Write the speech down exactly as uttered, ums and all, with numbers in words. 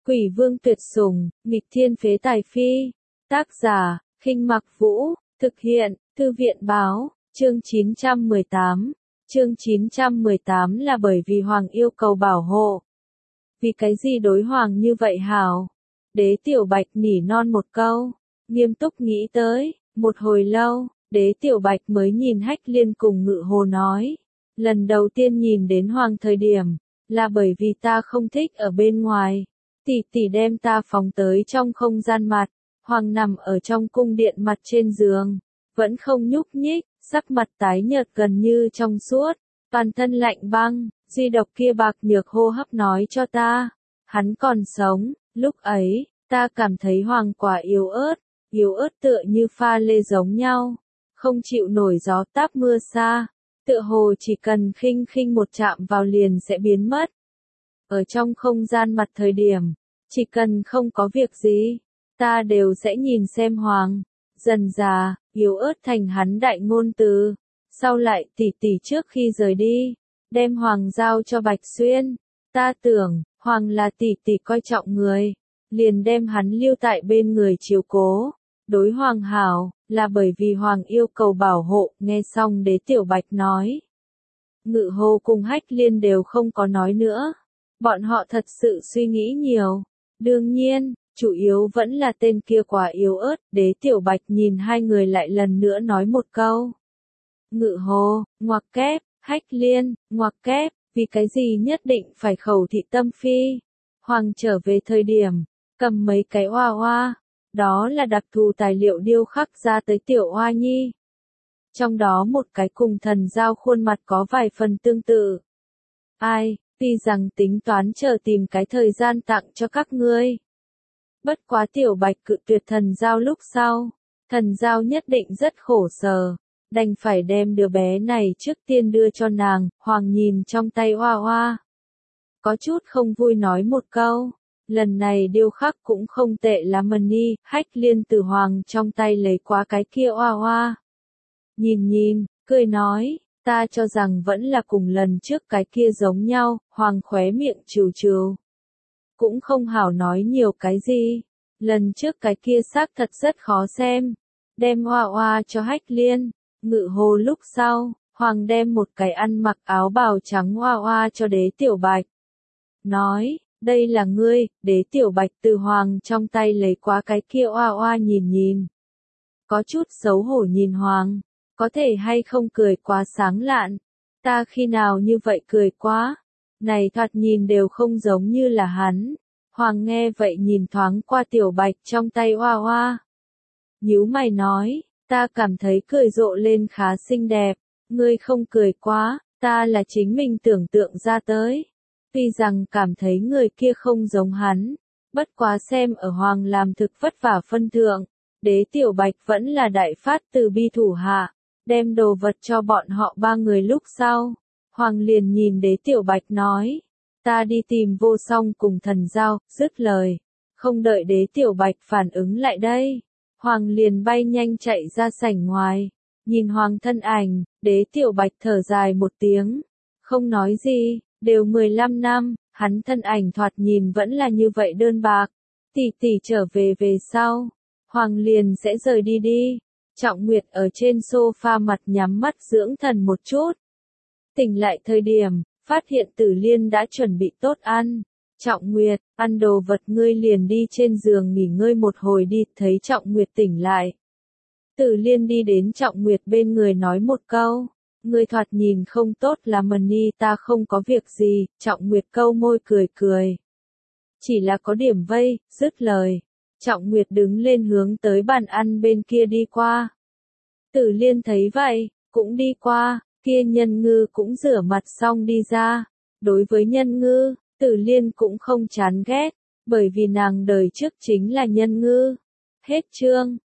Quỷ vương tuyệt sủng, nghịch thiên phế tài phi. Tác giả, Khinh Mặc Vũ, thực hiện, Thư viện báo, chương chín trăm mười tám. Chương chín trăm mười tám là bởi vì Hoàng yêu cầu bảo hộ. Vì cái gì đối Hoàng như vậy hảo? Đế Tiểu Bạch nỉ non một câu, nghiêm túc nghĩ tới, một hồi lâu, Đế Tiểu Bạch mới nhìn Hách Liên cùng Ngự Hồ nói. Lần đầu tiên nhìn đến Hoàng thời điểm, là bởi vì ta không thích ở bên ngoài. Tỷ tỷ đem ta phóng tới trong không gian mặt, Hoàng nằm ở trong cung điện mặt trên giường, vẫn không nhúc nhích, sắc mặt tái nhợt gần như trong suốt, toàn thân lạnh băng, duy độc kia bạc nhược hô hấp nói cho ta, hắn còn sống. Lúc ấy, ta cảm thấy Hoàng quả yếu ớt, yếu ớt tựa như pha lê giống nhau, không chịu nổi gió táp mưa xa, tựa hồ chỉ cần khinh khinh một chạm vào liền sẽ biến mất. Ở trong không gian mặt thời điểm, chỉ cần không có việc gì, ta đều sẽ nhìn xem Hoàng. Dần già, yếu ớt thành hắn đại ngôn từ. Sau lại tỷ tỷ trước khi rời đi, đem Hoàng giao cho Bạch Xuyên. Ta tưởng, Hoàng là tỷ tỷ coi trọng người, liền đem hắn lưu tại bên người chiếu cố. Đối Hoàng hảo, là bởi vì Hoàng yêu cầu bảo hộ. Nghe xong Đế Tiểu Bạch nói, Ngự Hồ cùng Hách Liên đều không có nói nữa. Bọn họ thật sự suy nghĩ nhiều. Đương nhiên, chủ yếu vẫn là tên kia quá yếu ớt. Đế Tiểu Bạch nhìn hai người lại lần nữa nói một câu. Ngự Hồ, ngoặc kép, Hách Liên, ngoặc kép, vì cái gì nhất định phải khẩu thị tâm phi. Hoàng trở về thời điểm, cầm mấy cái oa oa, đó là đặc thù tài liệu điêu khắc ra tới tiểu oa nhi. Trong đó một cái cùng thần giao khuôn mặt có vài phần tương tự. Ai, tuy rằng tính toán chờ tìm cái thời gian tặng cho các ngươi. Bất quá Tiểu Bạch cự tuyệt thần giao lúc sau, thần giao nhất định rất khổ sở, đành phải đem đứa bé này trước tiên đưa cho nàng. Hoàng nhìn trong tay oa oa, có chút không vui nói một câu, lần này điêu khắc cũng không tệ lắm Nhi. Hách Liên từ Hoàng trong tay lấy qua cái kia oa oa, nhìn nhìn, cười nói, ta cho rằng vẫn là cùng lần trước cái kia giống nhau. Hoàng khóe miệng trừ trừ, cũng không hảo nói nhiều cái gì, lần trước cái kia xác thật rất khó xem. Đem oa oa cho Hách Liên, Ngự Hồ lúc sau, Hoàng đem một cái ăn mặc áo bào trắng oa oa cho Đế Tiểu Bạch. Nói, đây là ngươi. Đế Tiểu Bạch từ Hoàng trong tay lấy qua cái kia oa oa nhìn nhìn, có chút xấu hổ nhìn Hoàng, có thể hay không cười quá sáng lạn, ta khi nào như vậy cười quá, này thoạt nhìn đều không giống như là hắn. Hoàng nghe vậy nhìn thoáng qua Tiểu Bạch trong tay oa oa, nhíu mày nói, ta cảm thấy cười rộ lên khá xinh đẹp, ngươi không cười quá, ta là chính mình tưởng tượng ra tới. Tuy rằng cảm thấy người kia không giống hắn, bất quá xem ở Hoàng làm thực vất vả phân thượng, Đế Tiểu Bạch vẫn là đại phát từ bi thủ hạ, đem đồ vật cho bọn họ ba người. Lúc sau, Hoàng liền nhìn Đế Tiểu Bạch nói, ta đi tìm Vô Song cùng thần giao. Dứt lời, không đợi Đế Tiểu Bạch phản ứng lại đây, Hoàng liền bay nhanh chạy ra sảnh ngoài. Nhìn Hoàng thân ảnh, Đế Tiểu Bạch thở dài một tiếng, không nói gì. Đều mười lăm năm, hắn thân ảnh thoạt nhìn vẫn là như vậy đơn bạc. Tỷ tỷ trở về về sau, Hoàng liền sẽ rời đi đi. Trọng Nguyệt ở trên sofa mặt nhắm mắt dưỡng thần một chút. Tỉnh lại thời điểm, phát hiện Tử Liên đã chuẩn bị tốt ăn. Trọng Nguyệt, ăn đồ vật ngươi liền đi trên giường nghỉ ngơi một hồi đi. Thấy Trọng Nguyệt tỉnh lại, Tử Liên đi đến Trọng Nguyệt bên người nói một câu. Ngươi thoạt nhìn không tốt lắm Nhi. Ta không có việc gì. Trọng Nguyệt câu môi cười cười, chỉ là có điểm vây. Dứt lời, Trọng Nguyệt đứng lên hướng tới bàn ăn bên kia đi qua. Tử Liên thấy vậy, cũng đi qua. Kia Nhân Ngư cũng rửa mặt xong đi ra. Đối với Nhân Ngư, Tử Liên cũng không chán ghét, bởi vì nàng đời trước chính là Nhân Ngư. Hết chương.